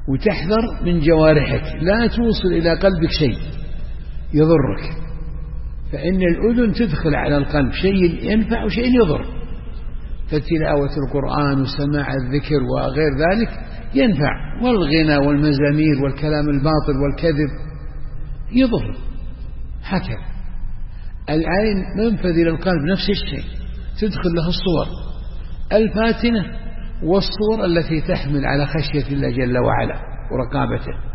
وتحذر من جوارحك، لا توصل إلى قلبك شيء يضرك، فإن الأذن تدخل على القلب شيء ينفع وشيء يضر، فتلاوة القرآن وسماع الذكر وغير ذلك ينفع، والغنى والمزامير والكلام الباطل والكذب يضر. هكذا العين منفذ إلى القلب نفس الشيء، تدخل له الصور الفاتنة والصور التي تحمل على خشية الله جل وعلا ورقابته.